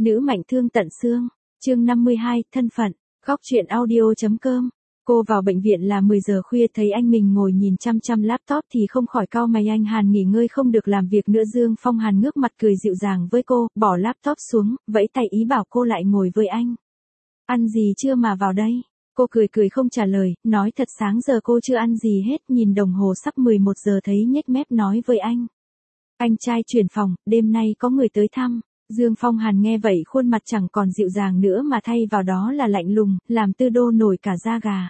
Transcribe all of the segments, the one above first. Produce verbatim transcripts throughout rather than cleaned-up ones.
Nữ mạnh thương tận xương. Chương năm mươi hai, thân phận. Góc truyện audio.com. Cô vào bệnh viện là mười giờ khuya thấy anh mình ngồi nhìn chăm chăm laptop thì không khỏi cau mày. Anh Hàn nghỉ ngơi không được làm việc nữa. Dương Phong Hàn ngước mặt cười dịu dàng với cô, bỏ laptop xuống, vẫy tay ý bảo cô lại ngồi với anh. Ăn gì chưa mà vào đây? Cô cười cười không trả lời, nói thật sáng giờ cô chưa ăn gì hết. Nhìn đồng hồ sắp mười một giờ thấy nhếch mép nói với anh. Anh trai chuyển phòng, đêm nay có người tới thăm. Dương Phong Hàn nghe vậy khuôn mặt chẳng còn dịu dàng nữa mà thay vào đó là lạnh lùng, làm Tư Đô nổi cả da gà.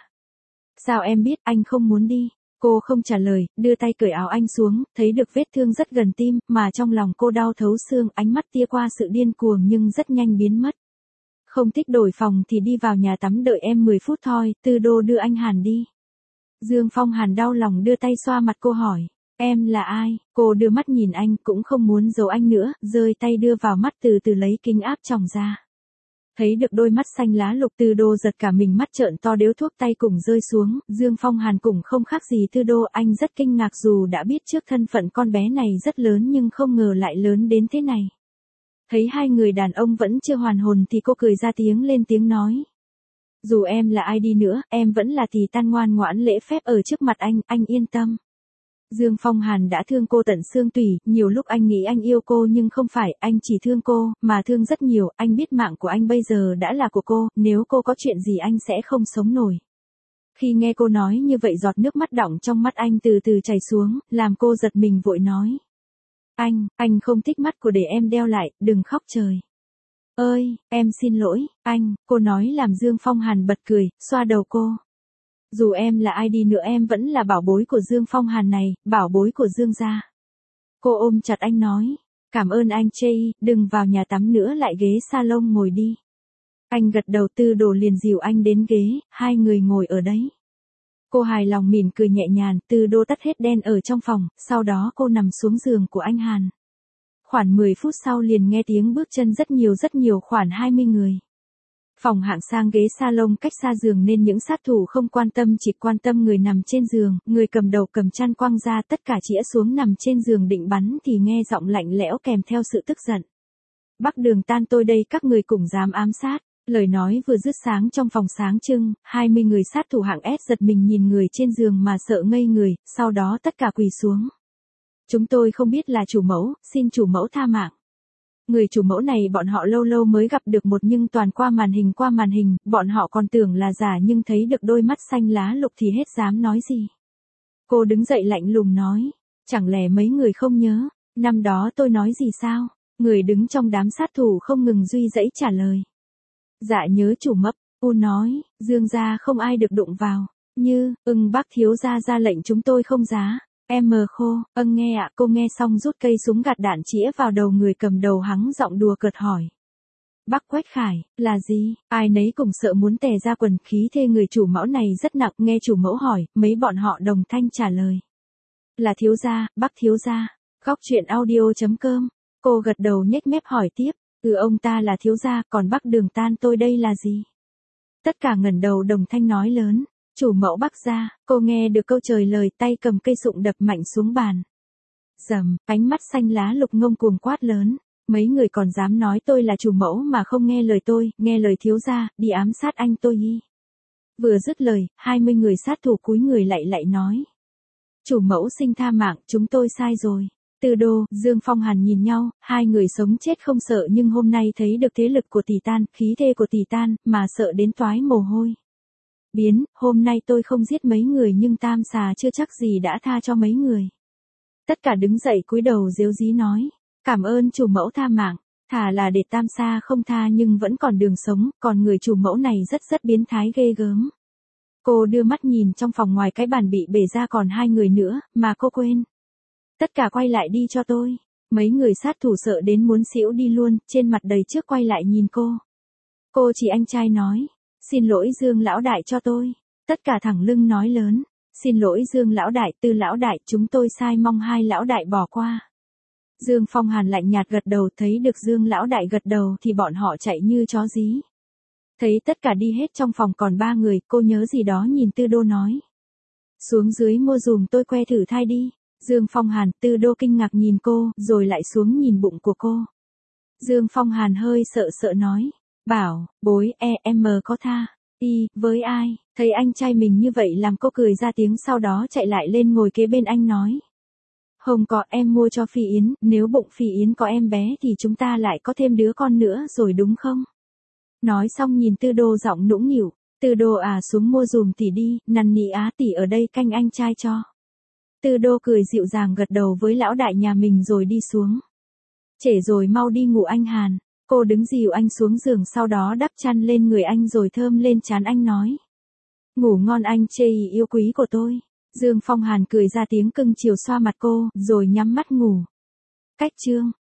Sao em biết anh không muốn đi? Cô không trả lời, đưa tay cởi áo anh xuống, thấy được vết thương rất gần tim, mà trong lòng cô đau thấu xương, ánh mắt tia qua sự điên cuồng nhưng rất nhanh biến mất. Không thích đổi phòng thì đi vào nhà tắm đợi em mười phút thôi, Tư Đô đưa anh Hàn đi. Dương Phong Hàn đau lòng đưa tay xoa mặt cô hỏi. Em là ai? Cô đưa mắt nhìn anh, cũng không muốn giấu anh nữa, rơi tay đưa vào mắt từ từ lấy kính áp tròng ra. Thấy được đôi mắt xanh lá lục. Tư Đô giật cả mình, mắt trợn to, điếu thuốc tay cùng rơi xuống. Dương Phong Hàn cũng không khác gì Tư Đô, anh rất kinh ngạc dù đã biết trước thân phận con bé này rất lớn nhưng không ngờ lại lớn đến thế này. Thấy hai người đàn ông vẫn chưa hoàn hồn thì cô cười ra tiếng, lên tiếng nói. Dù em là ai đi nữa, em vẫn là Thì Tan ngoan ngoãn lễ phép ở trước mặt anh, anh yên tâm. Dương Phong Hàn đã thương cô tận xương tủy, nhiều lúc anh nghĩ anh yêu cô nhưng không phải, anh chỉ thương cô, mà thương rất nhiều. Anh biết mạng của anh bây giờ đã là của cô, nếu cô có chuyện gì anh sẽ không sống nổi. Khi nghe cô nói như vậy giọt nước mắt đọng trong mắt anh từ từ chảy xuống, làm cô giật mình vội nói. Anh, anh không thích mắt của để em đeo lại, đừng khóc trời. Ơi, em xin lỗi, anh, cô nói làm Dương Phong Hàn bật cười, xoa đầu cô. Dù em là ai đi nữa em vẫn là bảo bối của Dương Phong Hàn này, bảo bối của Dương gia. Cô ôm chặt anh nói, cảm ơn anh Chey, đừng vào nhà tắm nữa, lại ghế salon ngồi đi. Anh gật đầu. Tư Đô liền dìu anh đến ghế, hai người ngồi ở đấy. Cô hài lòng mỉm cười nhẹ nhàng. Tư Đô tắt hết đèn ở trong phòng, sau đó cô nằm xuống giường của anh Hàn. Khoảng mười phút sau liền nghe tiếng bước chân rất nhiều rất nhiều, khoảng hai mươi người. Phòng hạng sang, ghế salon cách xa giường nên những sát thủ không quan tâm, chỉ quan tâm người nằm trên giường. Người cầm đầu cầm chăn quăng ra, tất cả chĩa xuống nằm trên giường định bắn thì nghe giọng lạnh lẽo kèm theo sự tức giận. Bắc Đường Tan, tôi đây, các người cũng dám ám sát. Lời nói vừa dứt sáng trong phòng sáng trưng, hai mươi người sát thủ hạng S giật mình nhìn người trên giường mà sợ ngây người, sau đó tất cả quỳ xuống. Chúng tôi không biết là chủ mẫu, xin chủ mẫu tha mạng. Người chủ mẫu này bọn họ lâu lâu mới gặp được một nhưng toàn qua màn hình qua màn hình, bọn họ còn tưởng là giả nhưng thấy được đôi mắt xanh lá lục thì hết dám nói gì. Cô đứng dậy lạnh lùng nói, chẳng lẽ mấy người không nhớ, năm đó tôi nói gì sao? Người đứng trong đám sát thủ không ngừng run rẩy trả lời. Dạ nhớ chủ mẫu, cô nói, Dương gia không ai được đụng vào, như, ưng bác thiếu gia ra lệnh chúng tôi không giá. Em mờ khô, âng nghe ạ. Cô nghe xong rút cây súng gạt đạn chĩa vào đầu người cầm đầu, hắng giọng đùa cợt hỏi. Bác Quách Khải, là gì? Ai nấy cùng sợ muốn tè ra quần, khí thế người chủ mẫu này rất nặng. Nghe chủ mẫu hỏi, mấy bọn họ đồng thanh trả lời. Là thiếu gia, bác thiếu gia. Góc truyện audio.com. Cô gật đầu nhếch mép hỏi tiếp. Ừ, ông ta là thiếu gia, còn Bắc Đường Tan tôi đây là gì? Tất cả ngẩng đầu đồng thanh nói lớn. Chủ mẫu Bắc gia. Cô nghe được câu trời lời, tay cầm cây sụng đập mạnh xuống bàn. Rầm, ánh mắt xanh lá lục ngông cuồng quát lớn. Mấy người còn dám nói tôi là chủ mẫu mà không nghe lời tôi, nghe lời thiếu gia, đi ám sát anh tôi y. Vừa dứt lời, hai mươi người sát thủ cúi người lại lại nói. Chủ mẫu xin tha mạng, chúng tôi sai rồi. Tư Đô, Dương Phong Hàn nhìn nhau, hai người sống chết không sợ nhưng hôm nay thấy được thế lực của Thì Tan, khí thế của Thì Tan, mà sợ đến toái mồ hôi. Biến, hôm nay tôi không giết mấy người nhưng Tam xà chưa chắc gì đã tha cho mấy người. Tất cả đứng dậy cúi đầu díu dí nói, cảm ơn chủ mẫu tha mạng, thà là để Tam xà không tha nhưng vẫn còn đường sống, còn người chủ mẫu này rất rất biến thái ghê gớm. Cô đưa mắt nhìn trong phòng, ngoài cái bàn bị bể ra còn hai người nữa, mà cô quên. Tất cả quay lại đi cho tôi. Mấy người sát thủ sợ đến muốn xỉu đi luôn, trên mặt đầy trước quay lại nhìn cô. Cô chỉ anh trai nói. Xin lỗi Dương lão đại cho tôi. Tất cả thẳng lưng nói lớn. Xin lỗi Dương lão đại, Tư lão đại, chúng tôi sai, mong hai lão đại bỏ qua. Dương Phong Hàn lạnh nhạt gật đầu, thấy được Dương lão đại gật đầu thì bọn họ chạy như chó dí. Thấy tất cả đi hết trong phòng còn ba người, cô nhớ gì đó nhìn Tư Đô nói. Xuống dưới mua dùm tôi que thử thai đi. Dương Phong Hàn, Tư Đô kinh ngạc nhìn cô, rồi lại xuống nhìn bụng của cô. Dương Phong Hàn hơi sợ sợ nói. Bảo, bối, e, em có tha. Y, với ai, thấy anh trai mình như vậy làm cô cười ra tiếng sau đó chạy lại lên ngồi kế bên anh nói. Không có, em mua cho Phi Yến, nếu bụng Phi Yến có em bé thì chúng ta lại có thêm đứa con nữa rồi đúng không? Nói xong nhìn Tư Đô giọng nũng nịu, Tư Đô à xuống mua dùm tỷ đi, năn nỉ á tỷ ở đây canh anh trai cho. Tư Đô cười dịu dàng gật đầu với lão đại nhà mình rồi đi xuống. Trễ rồi mau đi ngủ anh Hàn. Cô đứng dìu anh xuống giường sau đó đắp chăn lên người anh rồi thơm lên trán anh nói. Ngủ ngon anh chê yêu quý của tôi. Dương Phong Hàn cười ra tiếng cưng chiều xoa mặt cô, rồi nhắm mắt ngủ. Cách chương